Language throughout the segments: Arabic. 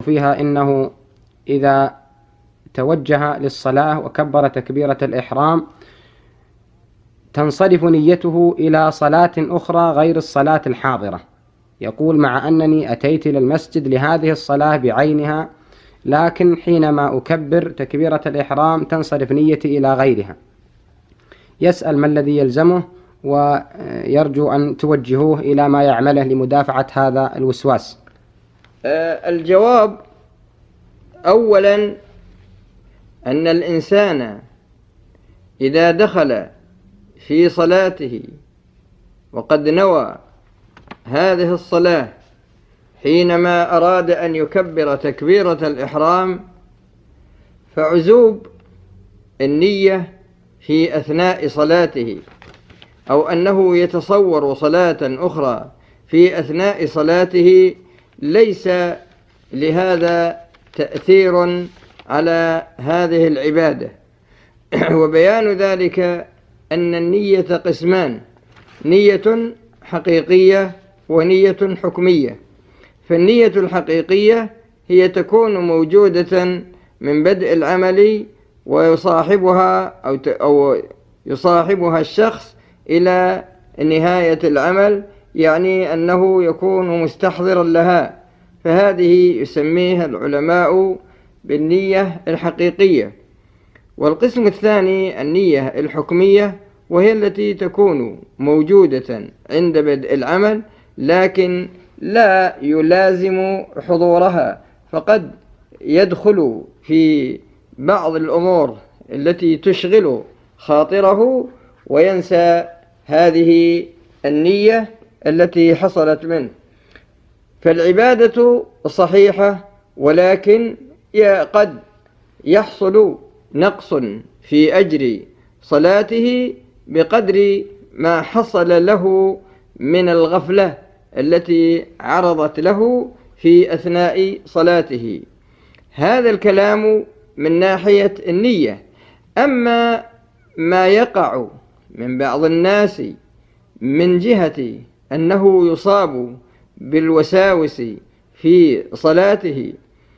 فيها إنه إذا توجه للصلاة وكبر تكبيرة الإحرام تنصرف نيته إلى صلاة أخرى غير الصلاة الحاضرة. يقول: مع أنني أتيت إلى المسجد لهذه الصلاة بعينها، لكن حينما أكبر تكبيرة الإحرام تنصرف نيتي إلى غيرها. يسأل ما الذي يلزمه، ويرجو أن توجهوه إلى ما يعمله لمدافعة هذا الوسواس. الجواب: أولا أن الإنسان إذا دخل في صلاته وقد نوى هذه الصلاة حينما أراد أن يكبر تكبيرة الإحرام، فعزوب النية في أثناء صلاته، أو أنه يتصور صلاة أخرى في أثناء صلاته، ليس لهذا تأثير على هذه العبادة. وبيان ذلك أن النية قسمان: نية حقيقية ونية حكمية. فالنية الحقيقية هي تكون موجودة من بدء العمل، ويصاحبها أو يصاحبها الشخص إلى نهاية العمل، يعني أنه يكون مستحضرا لها، فهذه يسميها العلماء بالنية الحقيقية. والقسم الثاني النية الحكمية، وهي التي تكون موجودة عند بدء العمل لكن لا يلازم حضورها، فقد يدخل في بعض الأمور التي تشغل خاطره وينسى هذه النية التي حصلت منه. فالعبادة صحيحة، ولكن قد يحصل نقص في أجر صلاته بقدر ما حصل له من الغفلة التي عرضت له في أثناء صلاته. هذا الكلام من ناحية النية. أما ما يقع من بعض الناس من جهة أنه يصاب بالوساوس في صلاته،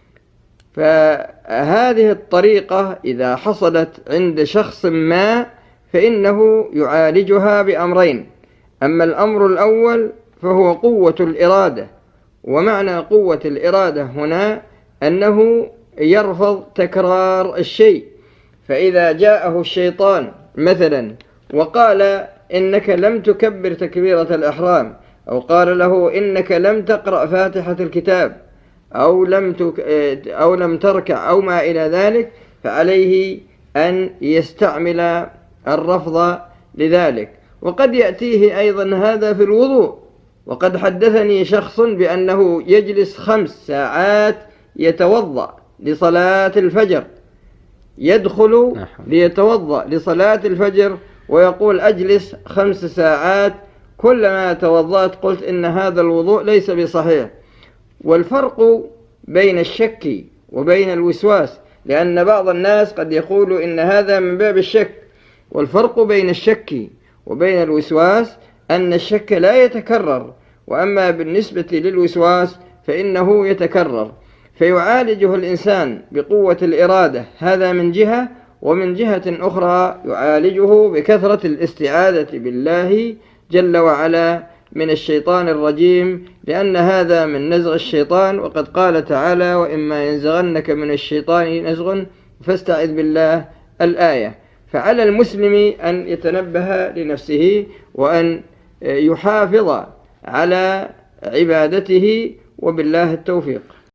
فهذه الطريقة إذا حصلت عند شخص ما فإنه يعالجها بأمرين. أما الأمر الأول فهو قوة الإرادة، ومعنى قوة الإرادة هنا أنه يرفض تكرار الشيء. فإذا جاءه الشيطان مثلا وقال إنك لم تكبر تكبيرة الإحرام، أو قال له إنك لم تقرأ فاتحة الكتاب، أو لم تركع، أو ما إلى ذلك، فعليه أن يستعمل الرفض لذلك. وقد يأتيه أيضا هذا في الوضوء. وقد حدثني شخص بأنه يجلس 5 ساعات يتوضأ لصلاة الفجر، يدخل ليتوضأ لصلاة الفجر ويقول أجلس 5 ساعات، كلما توضأت قلت إن هذا الوضوء ليس بصحيح. والفرق بين الشك وبين الوسواس، لأن بعض الناس قد يقول إن هذا من باب الشك. والفرق بين الشك وبين الوسواس أن الشك لا يتكرر، وأما بالنسبة للوسواس فإنه يتكرر، فيعالجه الإنسان بقوة الإرادة، هذا من جهة. ومن جهة أخرى يعالجه بكثرة الاستعاذة بالله جل وعلا من الشيطان الرجيم، لأن هذا من نزغ الشيطان. وقد قال تعالى: وإما ينزغنك من الشيطان نزغ فاستعذ بالله، الآية. فعلى المسلم أن يتنبه لنفسه وأن يحافظ على عبادته، وبالله التوفيق.